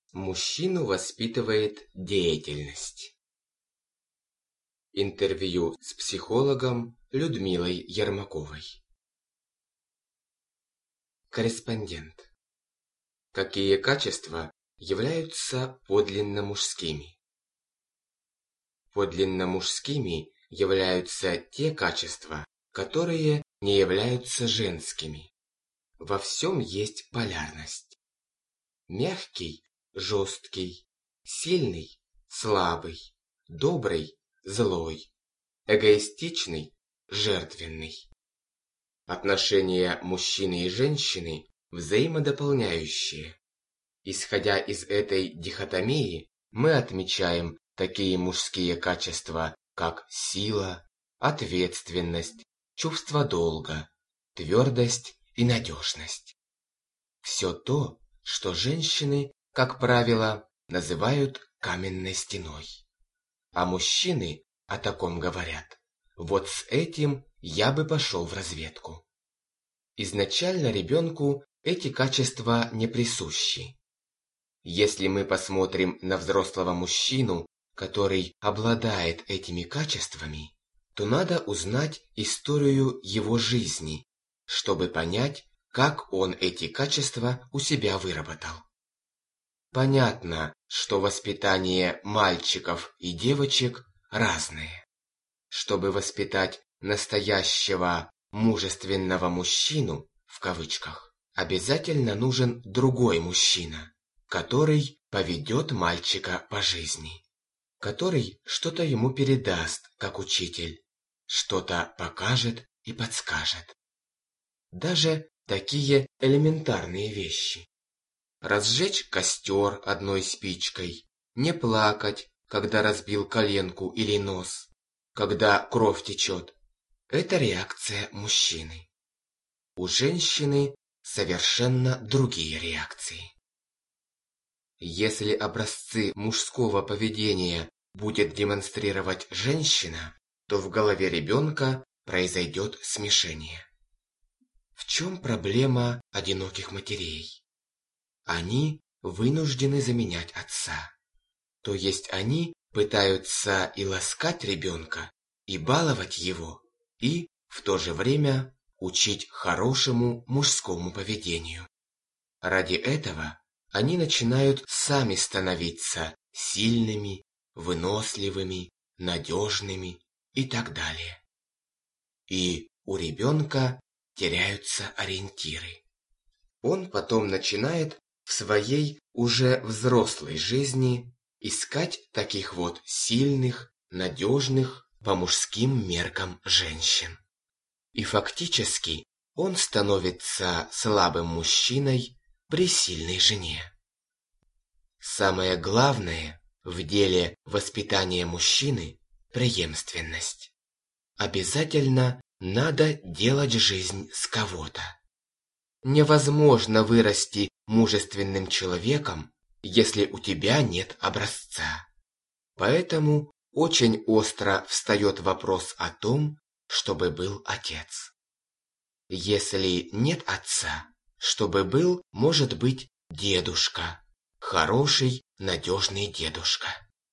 Мужчину воспитывает деятельность. Интервью с психологом Людмилой Ермаковой. Корреспондент. Какие качества являются подлинно мужскими? Подлинно мужскими являются те качества, которые не являются женскими. Во всем есть полярность. Мягкий – жесткий, сильный – слабый, добрый – злой, эгоистичный – жертвенный. Отношения мужчины и женщины взаимодополняющие. Исходя из этой дихотомии, мы отмечаем такие мужские качества, как сила, ответственность, чувство долга, твердость и надежность. Все то, что женщины, как правило, называют каменной стеной. А мужчины о таком говорят: вот с этим я бы пошел в разведку. Изначально ребенку эти качества не присущи. Если мы посмотрим на взрослого мужчину, который обладает этими качествами, то надо узнать историю его жизни, чтобы понять, как он эти качества у себя выработал. Понятно, что воспитание мальчиков и девочек разное. Чтобы воспитать настоящего мужественного мужчину, в кавычках, обязательно нужен другой мужчина, который поведет мальчика по жизни, который что-то ему передаст, как учитель, что-то покажет и подскажет. Даже такие элементарные вещи. Разжечь костер одной спичкой, не плакать, когда разбил коленку или нос, когда кровь течет. Это реакция мужчины. У женщины совершенно другие реакции. Если образцы мужского поведения будет демонстрировать женщина, то в голове ребенка произойдет смешение. В чем проблема одиноких матерей? Они вынуждены заменять отца. То есть они пытаются и ласкать ребенка, и баловать его, и в то же время учить хорошему мужскому поведению. Ради этого они начинают сами становиться сильными, выносливыми, надежными и так далее. И у ребенка теряются ориентиры. Он потом начинает в своей уже взрослой жизни искать таких вот сильных, надежных по мужским меркам женщин. И фактически он становится слабым мужчиной при сильной жене. Самое главное в деле воспитания мужчины – преемственность. Обязательно надо делать жизнь с кого-то. Невозможно вырасти мужественным человеком, если у тебя нет образца. Поэтому очень остро встает вопрос о том, чтобы был отец. Если нет отца, чтобы был, может быть, дедушка, хороший, надежный дедушка.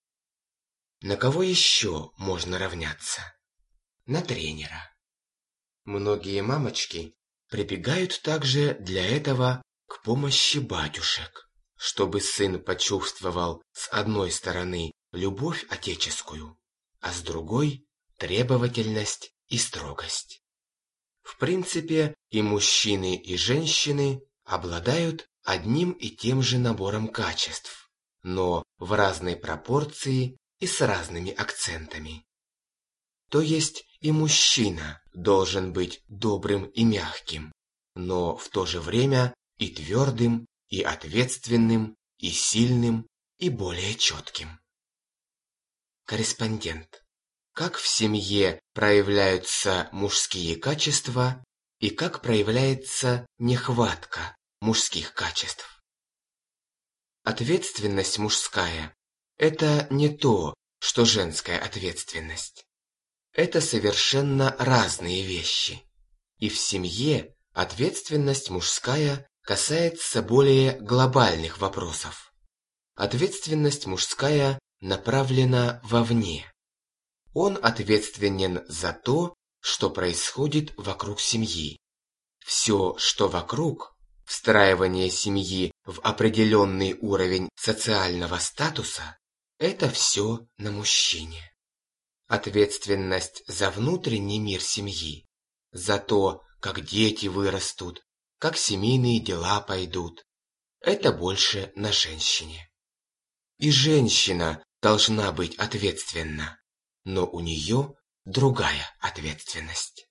На кого еще можно равняться? На тренера. Многие мамочки прибегают также для этого к помощи батюшек, чтобы сын почувствовал с одной стороны любовь отеческую, а с другой – требовательность и строгость. В принципе, и мужчины, и женщины обладают одним и тем же набором качеств, но в разной пропорции и с разными акцентами. То есть и мужчина должен быть добрым и мягким, но в то же время и твердым, и ответственным, и сильным, и более четким. Корреспондент. Как в семье проявляются мужские качества и как проявляется нехватка мужских качеств? Ответственность мужская – это не то, что женская ответственность. Это совершенно разные вещи. И в семье ответственность мужская касается более глобальных вопросов. ответственность мужская направлена вовне. Он ответственен за то, что происходит вокруг семьи. Все, что вокруг, встраивание семьи в определенный уровень социального статуса, это все на мужчине. Ответственность за внутренний мир семьи, за то, как дети вырастут, как семейные дела пойдут, это больше на женщине. И женщина должна быть ответственна, но у нее другая ответственность.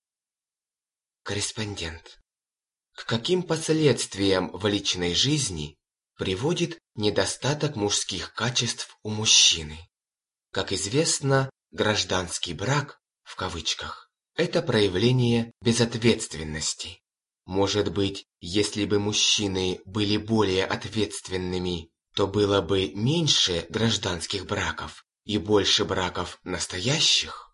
Корреспондент. К каким последствиям в личной жизни приводит недостаток мужских качеств у мужчины? Как известно, гражданский брак, в кавычках, это проявление безответственности. Может быть, если бы мужчины были более ответственными, то было бы меньше гражданских браков и больше браков настоящих?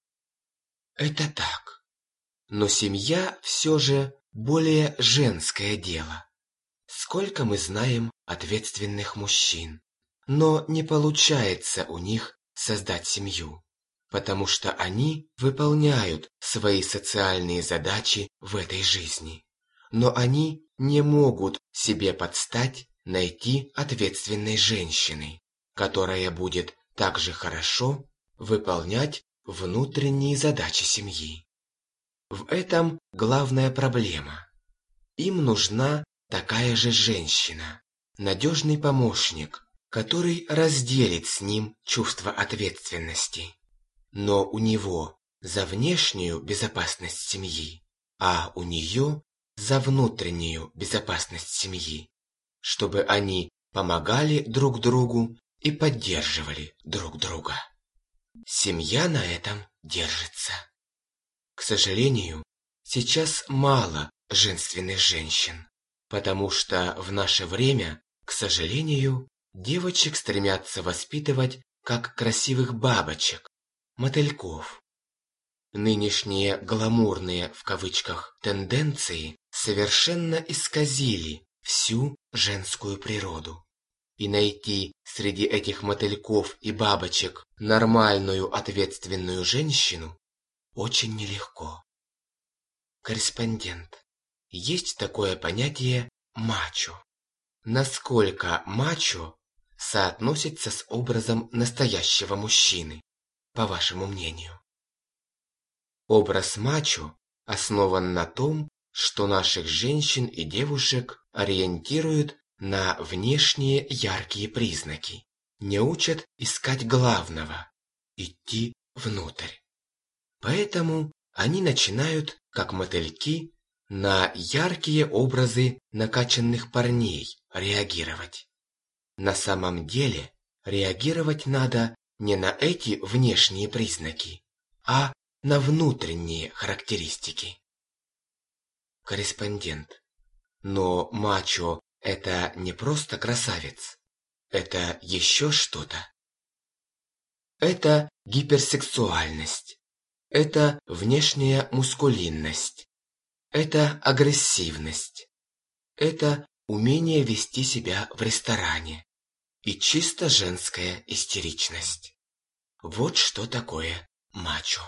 Это так. Но семья все же более женское дело. Сколько мы знаем ответственных мужчин, но не получается у них создать семью, потому что они выполняют свои социальные задачи в этой жизни, но они не могут себе подстать найти ответственной женщины, которая будет также хорошо выполнять внутренние задачи семьи. В этом главная проблема. Им нужна такая же женщина, надежный помощник, который разделит с ним чувство ответственности. Но у него за внешнюю безопасность семьи, а у нее за внутреннюю безопасность семьи, чтобы они помогали друг другу и поддерживали друг друга. Семья на этом держится. К сожалению, сейчас мало женственных женщин, потому что в наше время, к сожалению, девочек стремятся воспитывать как красивых бабочек, мотыльков. Нынешние «гламурные» в кавычках тенденции совершенно исказили всю женскую природу. И найти среди этих мотыльков и бабочек нормальную ответственную женщину очень нелегко. Корреспондент. Есть такое понятие «мачо». Насколько мачо соотносится с образом настоящего мужчины, по вашему мнению? Образ мачо основан на том, что наших женщин и девушек ориентируют на внешние яркие признаки, не учат искать главного, идти внутрь. Поэтому они начинают, как мотыльки, на яркие образы накачанных парней реагировать. На самом деле реагировать надо не на эти внешние признаки, а на внутренние характеристики. Корреспондент. Но мачо – это не просто красавец, это еще что-то. Это гиперсексуальность, это внешняя мускулинность, это агрессивность, это умение вести себя в ресторане и чисто женская истеричность. Вот что такое мачо.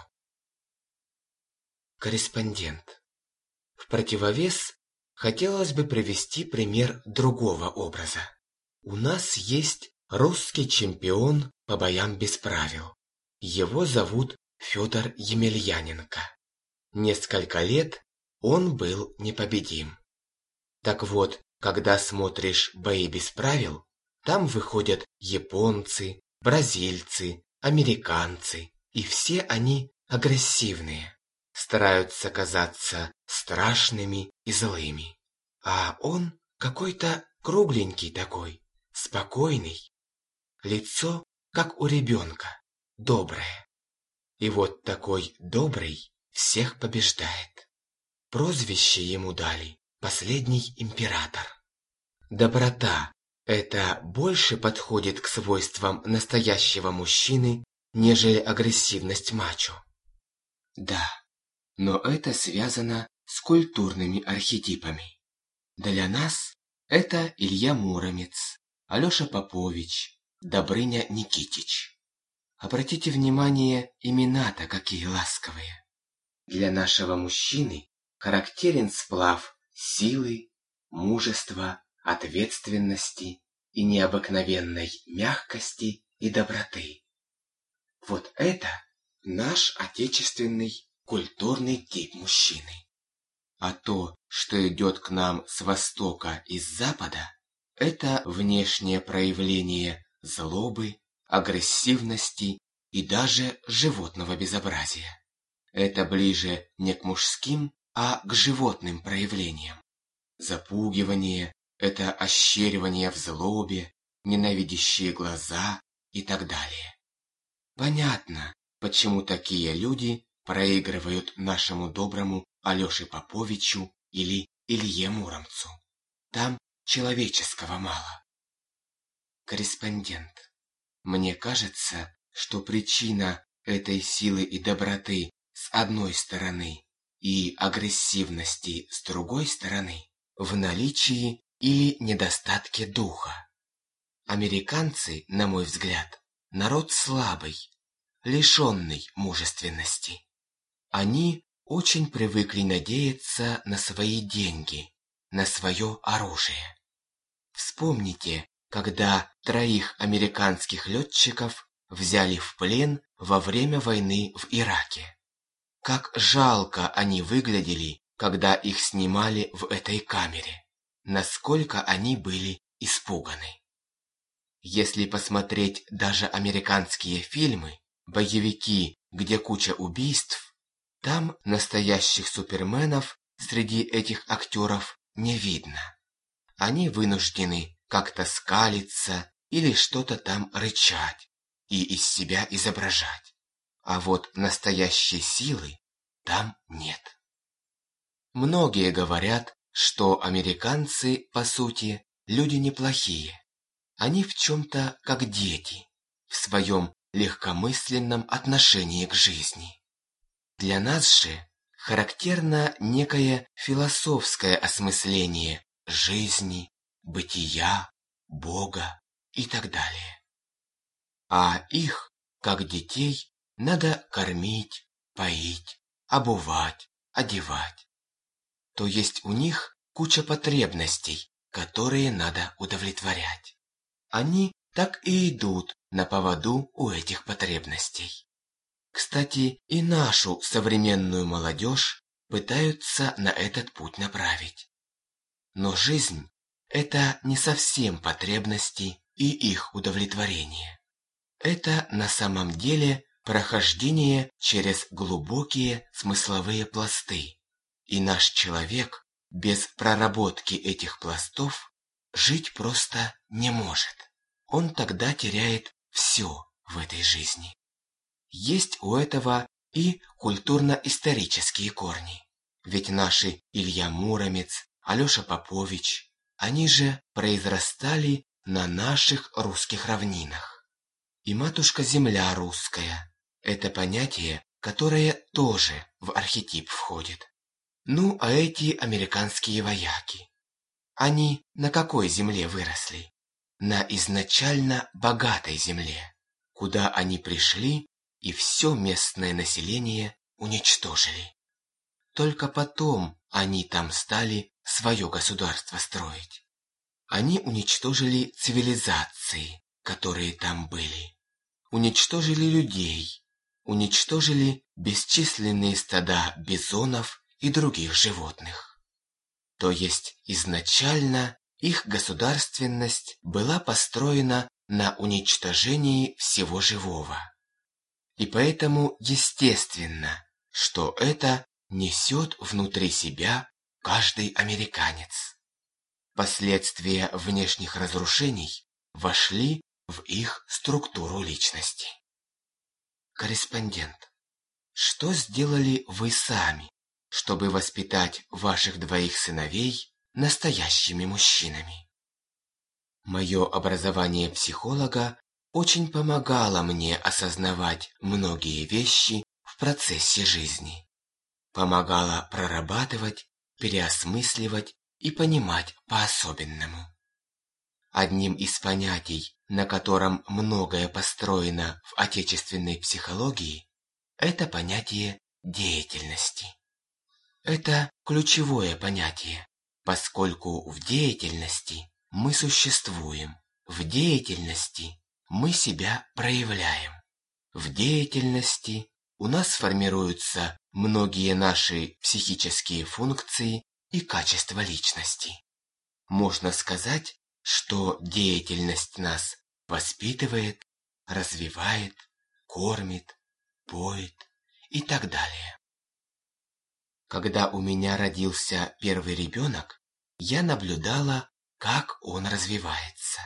Корреспондент. В противовес хотелось бы привести пример другого образа. У нас есть русский чемпион по боям без правил. Его зовут Федор Емельяненко. Несколько лет он был непобедим. Так вот, когда смотришь бои без правил, там выходят японцы, бразильцы, американцы, и все они агрессивные, стараются казаться страшными и злыми. А он какой-то кругленький такой, спокойный, лицо как у ребенка, доброе. И вот такой добрый всех побеждает. Прозвище ему дали «Последний император». Доброта – это больше подходит к свойствам настоящего мужчины, нежели агрессивность мачо. Да, но это связано с культурными архетипами. Для нас это Илья Муромец, Алеша Попович, Добрыня Никитич. Обратите внимание, имена-то какие ласковые. Для нашего мужчины характерен сплав силы, мужества, ответственности и необыкновенной мягкости и доброты. Вот это наш отечественный культурный тип мужчины. А то, что идет к нам с востока и с запада, это внешнее проявление злобы, агрессивности и даже животного безобразия. Это ближе не к мужским, а к животным проявлениям. Запугивание – это ощеривание в злобе, ненавидящие глаза и так далее. Понятно, почему такие люди проигрывают нашему доброму Алёше Поповичу или Илье Муромцу. Там человеческого мало. Корреспондент. Мне кажется, что причина этой силы и доброты с одной стороны и агрессивности с другой стороны в наличии или недостатке духа. Американцы, на мой взгляд, народ слабый, лишенный мужественности. Они очень привыкли надеяться на свои деньги, на свое оружие. Вспомните, когда 3 американских летчиков взяли в плен во время войны в Ираке. Как жалко они выглядели, когда их снимали в этой камере. Насколько они были испуганы. Если посмотреть даже американские фильмы, боевики, где куча убийств, там настоящих суперменов среди этих актеров не видно. Они вынуждены как-то скалиться или что-то там рычать и из себя изображать. А вот настоящей силы там нет. Многие говорят, что американцы, по сути, люди неплохие. Они в чем-то как дети, в своем легкомысленном отношении к жизни. Для нас же характерно некое философское осмысление жизни, бытия, Бога и так далее. А их, как детей, надо кормить, поить, обувать, одевать. То есть у них куча потребностей, которые надо удовлетворять. Они так и идут на поводу у этих потребностей. Кстати, и нашу современную молодежь пытаются на этот путь направить. Но жизнь – это не совсем потребности и их удовлетворение. Это на самом деле прохождение через глубокие смысловые пласты. И наш человек без проработки этих пластов жить просто не может. Он тогда теряет все в этой жизни. Есть у этого и культурно-исторические корни. Ведь наши Илья Муромец, Алеша Попович, они же произрастали на наших русских равнинах. И матушка-земля русская – это понятие, которое тоже в архетип входит. Ну, а эти американские вояки, они на какой земле выросли? На изначально богатой земле, куда они пришли и все местное население уничтожили. Только потом они там стали свое государство строить. Они уничтожили цивилизации, которые там были. Уничтожили людей, уничтожили бесчисленные стада бизонов и других животных. То есть изначально их государственность была построена на уничтожении всего живого. И поэтому естественно, что это несет внутри себя каждый американец. Последствия внешних разрушений вошли в их структуру личности. Корреспондент. Что сделали вы сами, чтобы воспитать ваших 2 сыновей настоящими мужчинами? Мое образование психолога очень помогало мне осознавать многие вещи в процессе жизни. Помогало прорабатывать, переосмысливать и понимать по-особенному. Одним из понятий, на котором многое построено в отечественной психологии, это понятие деятельности. Это ключевое понятие, поскольку в деятельности мы существуем, в деятельности мы себя проявляем, в деятельности у нас формируются многие наши психические функции и качества личности. Можно сказать, что деятельность нас воспитывает, развивает, кормит, поет и так далее. Когда у меня родился первый ребенок, я наблюдала, как он развивается.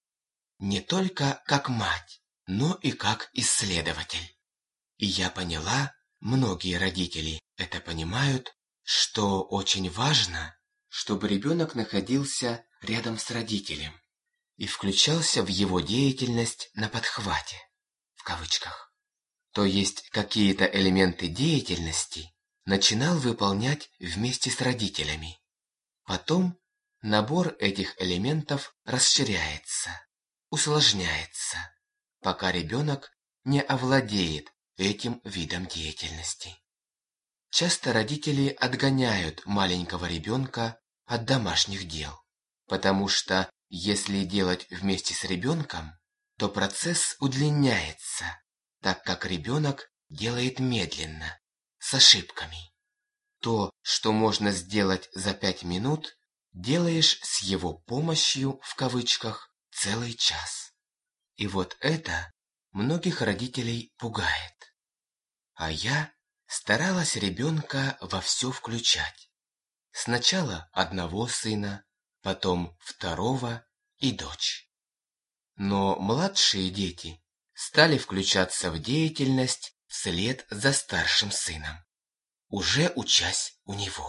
Не только как мать, но и как исследователь. И я поняла, многие родители это понимают, что очень важно, чтобы ребенок находился рядом с родителем и включался в его деятельность на подхвате, в кавычках. То есть какие-то элементы деятельности начинал выполнять вместе с родителями. Потом набор этих элементов расширяется, усложняется, пока ребенок не овладеет этим видом деятельности. Часто родители отгоняют маленького ребенка от домашних дел, потому что если делать вместе с ребенком, то процесс удлиняется, так как ребенок делает медленно, с ошибками. То, что можно сделать за 5 минут, делаешь с его помощью, в кавычках, целый час. И вот это многих родителей пугает. А я старалась ребенка во все включать. Сначала одного сына, потом второго и дочь. Но младшие дети стали включаться в деятельность вслед за старшим сыном, уже учась у него.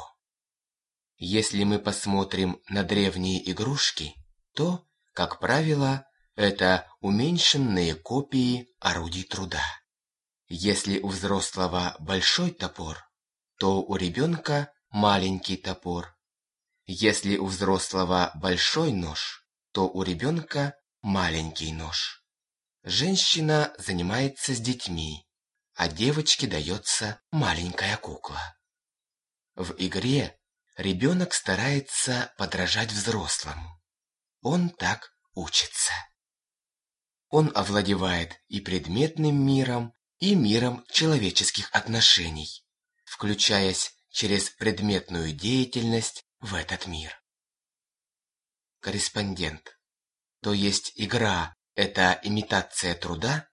Если мы посмотрим на древние игрушки, то, как правило, это уменьшенные копии орудий труда. Если у взрослого большой топор, то у ребенка маленький топор. Если у взрослого большой нож, то у ребенка маленький нож. Женщина занимается с детьми, а девочке дается маленькая кукла. В игре ребенок старается подражать взрослому. Он так учится. Он овладевает и предметным миром, и миром человеческих отношений, включаясь через предметную деятельность в этот мир. Корреспондент. То есть игра – это имитация труда?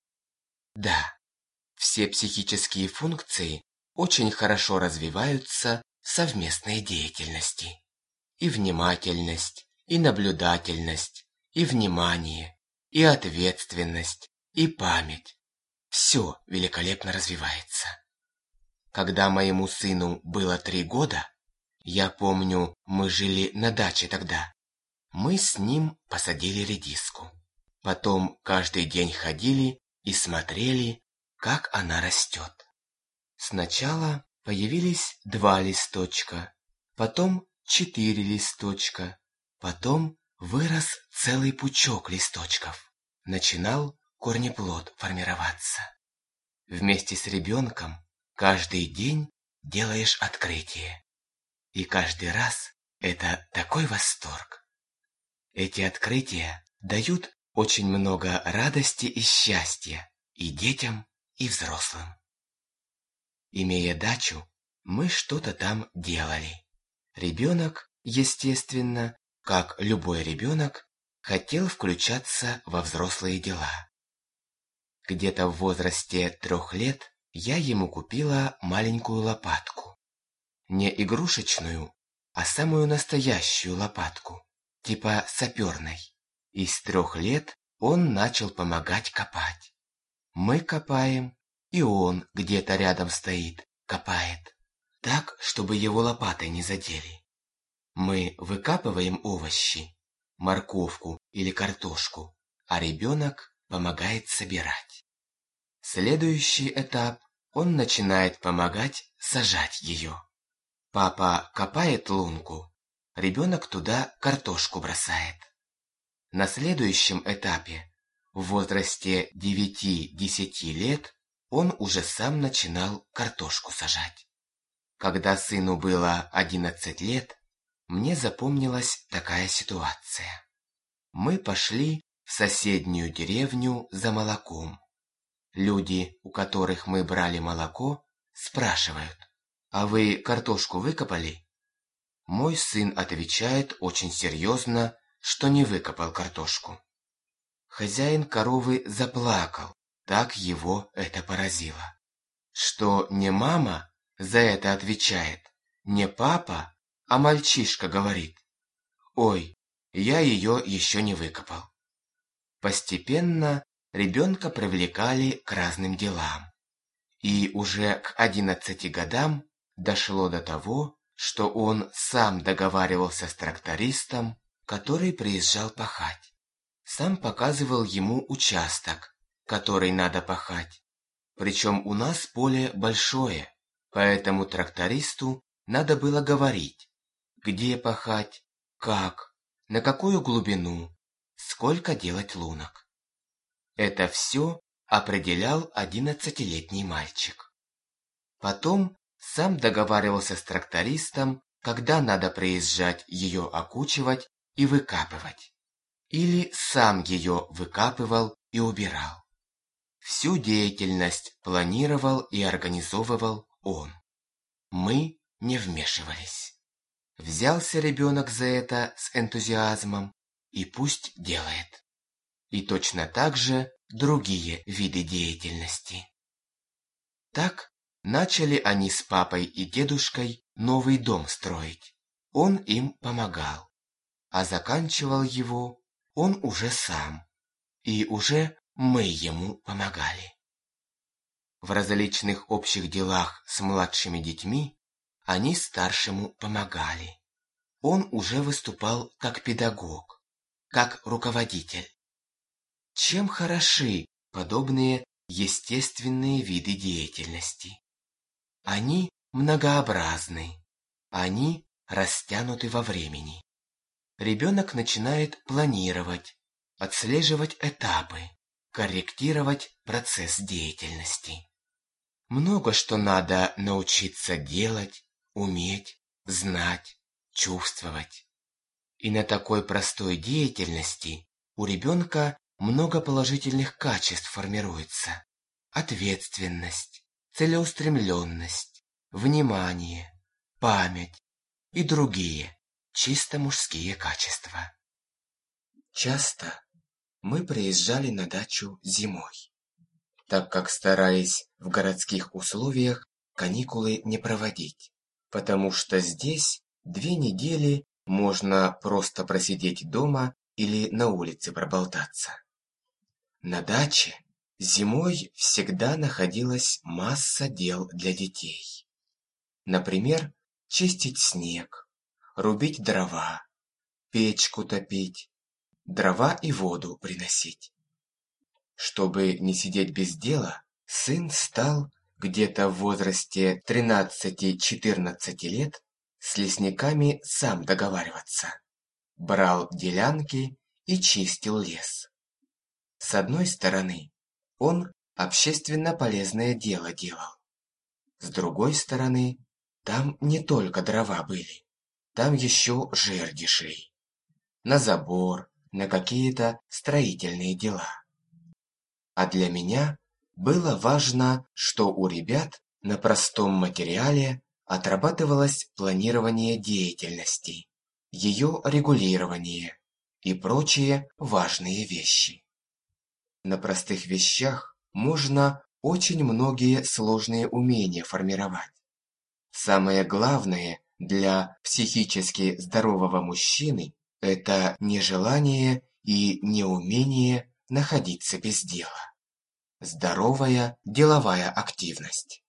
Да. Все психические функции очень хорошо развиваются в совместной деятельности. И внимательность, и наблюдательность, и внимание, и ответственность, и память. Все великолепно развивается. Когда моему сыну было 3 года, я помню, мы жили на даче тогда, мы с ним посадили редиску. Потом каждый день ходили и смотрели, как она растет. Сначала появились 2 листочка, потом 4 листочка, потом вырос целый пучок листочков. Начинал корнеплод формироваться. Вместе с ребенком каждый день делаешь открытие. И каждый раз это такой восторг. Эти открытия дают очень много радости и счастья и детям, и взрослым. Имея дачу, мы что-то там делали. Ребенок, естественно, как любой ребенок, хотел включаться во взрослые дела. Где-то в возрасте 3 лет я ему купила маленькую лопатку. Не игрушечную, а самую настоящую лопатку, типа саперной. И с 3 лет он начал помогать копать. Мы копаем, и он где-то рядом стоит, копает, так, чтобы его лопатой не задели. Мы выкапываем овощи, морковку или картошку, а ребенок помогает собирать. Следующий этап – он начинает помогать сажать ее. Папа копает лунку, ребенок туда картошку бросает. На следующем этапе, в возрасте 9-10 лет, он уже сам начинал картошку сажать. Когда сыну было 11 лет, мне запомнилась такая ситуация. Мы пошли в соседнюю деревню за молоком. Люди, у которых мы брали молоко, спрашивают: «А вы картошку выкопали?» Мой сын отвечает очень серьезно, что не выкопал картошку. Хозяин коровы заплакал, так его это поразило. Что не мама за это отвечает, не папа, а мальчишка говорит: «Ой, я ее еще не выкопал». Постепенно ребенка привлекали к разным делам. И уже к 11 годам дошло до того, что он сам договаривался с трактористом, который приезжал пахать. Сам показывал ему участок, который надо пахать. Причем у нас поле большое, поэтому трактористу надо было говорить, где пахать, как, на какую глубину, сколько делать лунок. Это все определял 11-летний мальчик. Потом сам договаривался с трактористом, когда надо приезжать ее окучивать и выкапывать. Или сам ее выкапывал и убирал. Всю деятельность планировал и организовывал он. Мы не вмешивались. Взялся ребенок за это с энтузиазмом, и пусть делает. И точно так же другие виды деятельности. Так начали они с папой и дедушкой новый дом строить. Он им помогал, а заканчивал его он уже сам, и уже мы ему помогали. В различных общих делах с младшими детьми они старшему помогали. Он уже выступал как педагог, как руководитель. Чем хороши подобные естественные виды деятельности? Они многообразны, они растянуты во времени. Ребенок начинает планировать, отслеживать этапы, корректировать процесс деятельности. Много что надо научиться делать, уметь, знать, чувствовать. И на такой простой деятельности у ребенка много положительных качеств формируется. Ответственность, целеустремленность, внимание, память и другие чисто мужские качества. Часто мы приезжали на дачу зимой, так как старались в городских условиях каникулы не проводить, потому что здесь 2 недели можно просто просидеть дома или на улице проболтаться. На даче зимой всегда находилась масса дел для детей. Например, чистить снег, рубить дрова, печку топить, дрова и воду приносить. Чтобы не сидеть без дела, сын стал где-то в возрасте 13-14 лет с лесниками сам договариваться. Брал делянки и чистил лес. С одной стороны, он общественно полезное дело делал. С другой стороны, там не только дрова были, там еще жерди шли. На забор, на какие-то строительные дела. А для меня было важно, что у ребят на простом материале отрабатывалось планирование деятельности, ее регулирование и прочие важные вещи. На простых вещах можно очень многие сложные умения формировать. Самое главное для психически здорового мужчины – это нежелание и неумение находиться без дела. Здоровая деловая активность.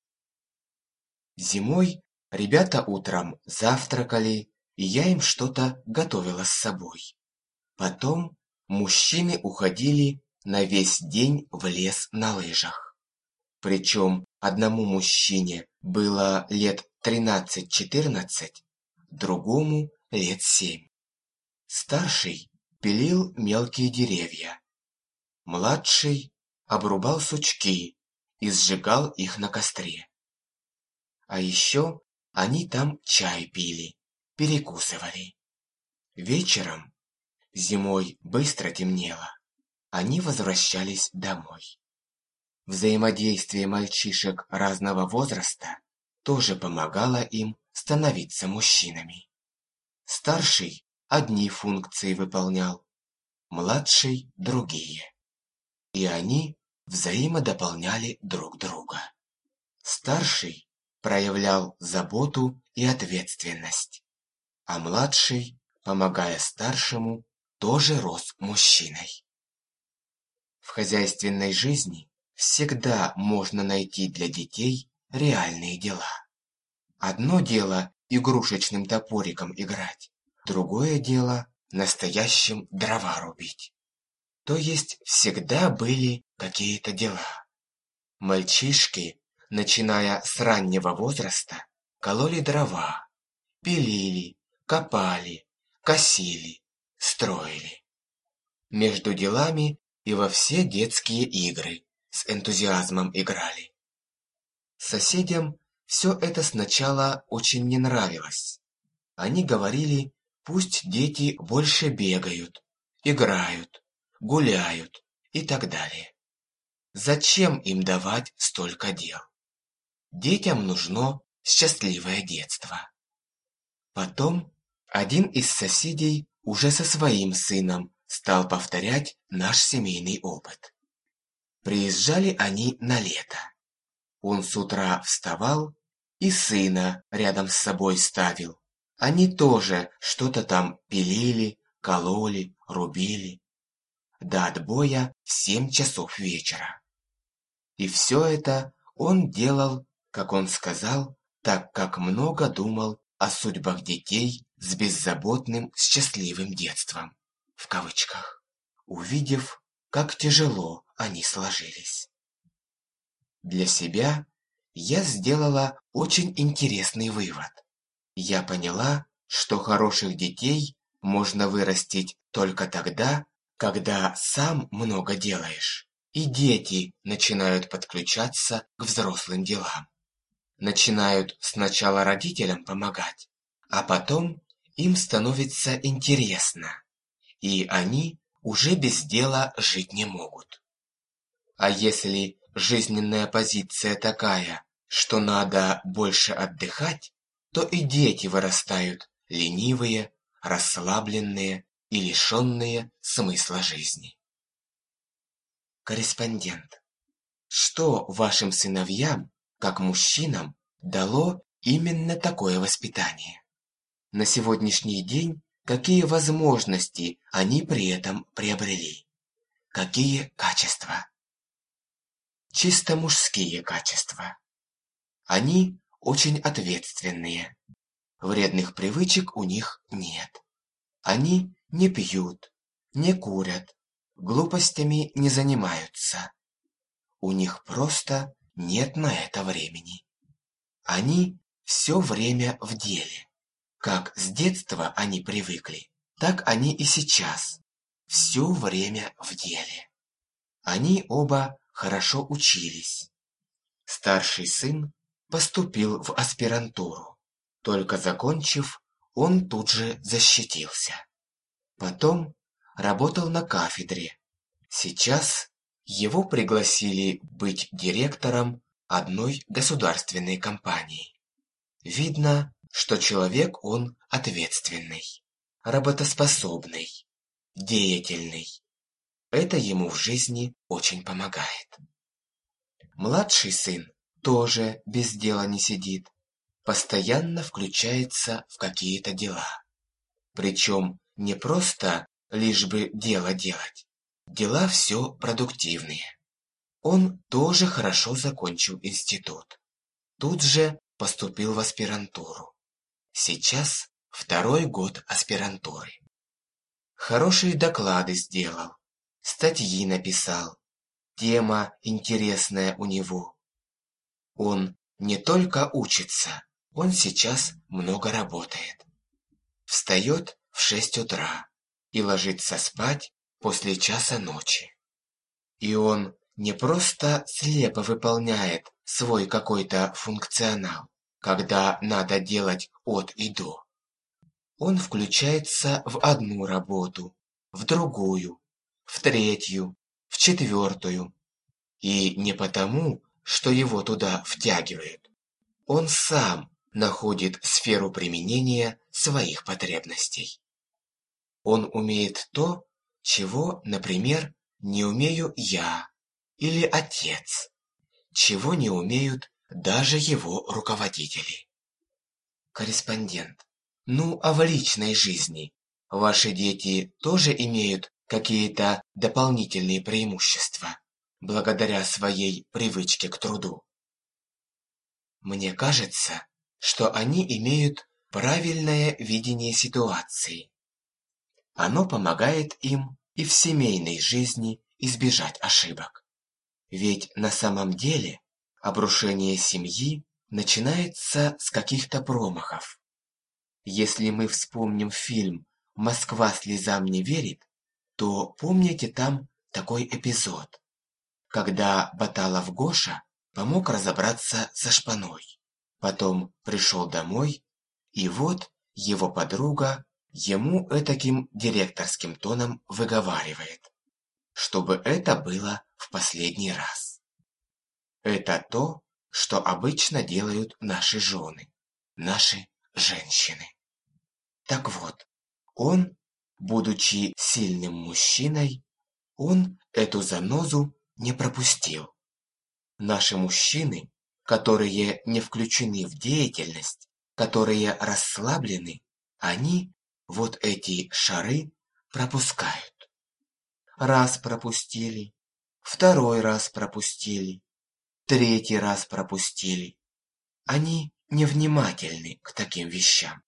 Зимой ребята утром завтракали, и я им что-то готовила с собой. Потом мужчины уходили на весь день в лес на лыжах. Причем одному мужчине было лет 13-14, другому лет 7. Старший пилил мелкие деревья. Младший обрубал сучки и сжигал их на костре. А еще они там чай пили, перекусывали. Вечером, зимой быстро темнело, они возвращались домой. Взаимодействие мальчишек разного возраста тоже помогало им становиться мужчинами. Старший одни функции выполнял, младший другие. И они взаимодополняли друг друга. Старший проявлял заботу и ответственность, а младший, помогая старшему, тоже рос мужчиной. В хозяйственной жизни всегда можно найти для детей реальные дела. Одно дело игрушечным топориком играть, другое дело настоящим дрова рубить. То есть всегда были какие-то дела. Мальчишки, начиная с раннего возраста, кололи дрова, пилили, копали, косили, строили. Между делами и во все детские игры с энтузиазмом играли. Соседям все это сначала очень не нравилось. Они говорили, пусть дети больше бегают, играют, гуляют и так далее. Зачем им давать столько дел? Детям нужно счастливое детство. Потом один из соседей уже со своим сыном стал повторять наш семейный опыт. Приезжали они на лето. Он с утра вставал и сына рядом с собой ставил. Они тоже что-то там пилили, кололи, рубили. До отбоя в 7 часов вечера. И все это он делал, как он сказал, так как много думал о судьбах детей с беззаботным, счастливым детством, в кавычках, увидев, как тяжело они сложились. Для себя я сделала очень интересный вывод. Я поняла, что хороших детей можно вырастить только тогда, когда сам много делаешь, и дети начинают подключаться к взрослым делам. Начинают сначала родителям помогать, а потом им становится интересно, и они уже без дела жить не могут. А если жизненная позиция такая, что надо больше отдыхать, то и дети вырастают ленивые, расслабленные и лишенные смысла жизни. Корреспондент. Что вашим сыновьям, как мужчинам, дало именно такое воспитание? На сегодняшний день какие возможности они при этом приобрели? Какие качества? Чисто мужские качества. Они очень ответственные. Вредных привычек у них нет. Они не пьют, не курят, глупостями не занимаются. У них просто нет на это времени. Они все время в деле. Как с детства они привыкли, так они и сейчас. Все время в деле. Они оба хорошо учились. Старший сын поступил в аспирантуру. Только закончив, он тут же защитился. Потом работал на кафедре. Сейчас его пригласили быть директором одной государственной компании. Видно, что человек он ответственный, работоспособный, деятельный. Это ему в жизни очень помогает. Младший сын тоже без дела не сидит, постоянно включается в какие-то дела. Причем не просто лишь бы дело делать. Дела все продуктивные. Он тоже хорошо закончил институт. Тут же поступил в аспирантуру. Сейчас 2-й год аспирантуры. Хорошие доклады сделал, статьи написал. Тема интересная у него. Он не только учится, он сейчас много работает. Встает в 6 утра, и ложится спать после часа ночи. И он не просто слепо выполняет свой какой-то функционал, когда надо делать от и до. Он включается в одну работу, в другую, в третью, в четвертую. И не потому, что его туда втягивают. Он сам находит сферу применения своих потребностей. Он умеет то, чего, например, не умею я или отец, чего не умеют даже его руководители. Корреспондент. Ну, а в личной жизни ваши дети тоже имеют какие-то дополнительные преимущества благодаря своей привычке к труду? Мне кажется, что они имеют правильное видение ситуации. Оно помогает им и в семейной жизни избежать ошибок. Ведь на самом деле обрушение семьи начинается с каких-то промахов. Если мы вспомним фильм «Москва слезам не верит», то помните там такой эпизод, когда Баталов Гоша помог разобраться со шпаной. Потом пришел домой, и вот его подруга ему этаким директорским тоном выговаривает, чтобы это было в последний раз. Это то, что обычно делают наши жены, наши женщины. Так вот, он, будучи сильным мужчиной, он эту занозу не пропустил. Наши мужчины, которые не включены в деятельность, которые расслаблены, они вот эти шары пропускают. Раз пропустили, второй раз пропустили, третий раз пропустили. Они невнимательны к таким вещам.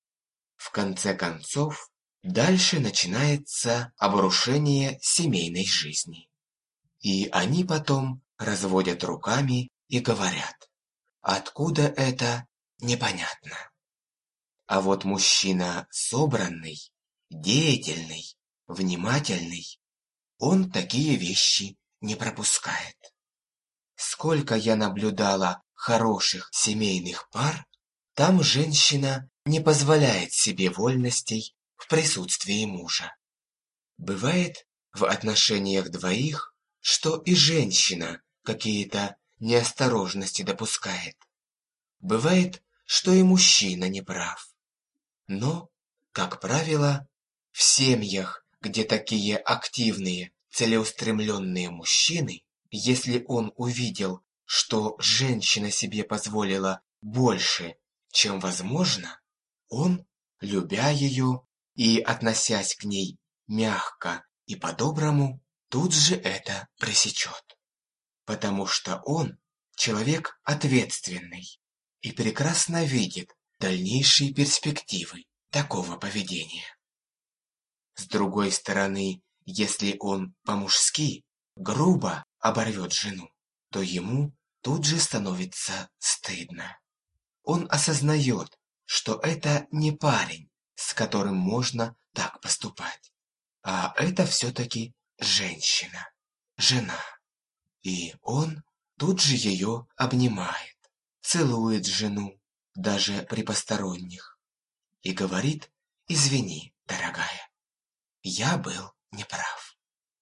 В конце концов, дальше начинается обрушение семейной жизни. И они потом разводят руками и говорят, откуда это, непонятно. А вот мужчина собранный, деятельный, внимательный, он такие вещи не пропускает. Сколько я наблюдала хороших семейных пар, там женщина не позволяет себе вольностей в присутствии мужа. Бывает в отношениях двоих, что и женщина какие-то неосторожности допускает. Бывает, что и мужчина не прав. Но, как правило, в семьях, где такие активные, целеустремленные мужчины, если он увидел, что женщина себе позволила больше, чем возможно, он, любя ее и относясь к ней мягко и по-доброму, тут же это пресечет. Потому что он человек ответственный и прекрасно видит дальнейшие перспективы такого поведения. С другой стороны, если он по-мужски грубо оборвет жену, то ему тут же становится стыдно. Он осознает, что это не парень, с которым можно так поступать, а это все-таки женщина, жена. И он тут же ее обнимает, целует жену, даже при посторонних, и говорит: «Извини, дорогая, я был неправ».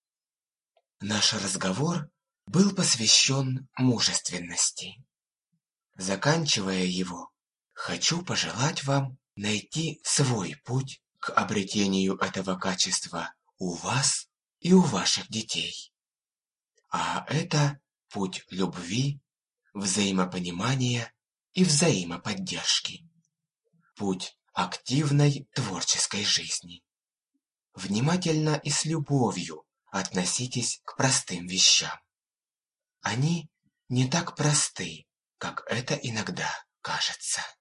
Наш разговор был посвящен мужественности. Заканчивая его, хочу пожелать вам найти свой путь к обретению этого качества у вас и у ваших детей. А это путь любви, взаимопонимания и взаимоподдержки. Путь активной творческой жизни. Внимательно и с любовью относитесь к простым вещам. Они не так просты, как это иногда кажется.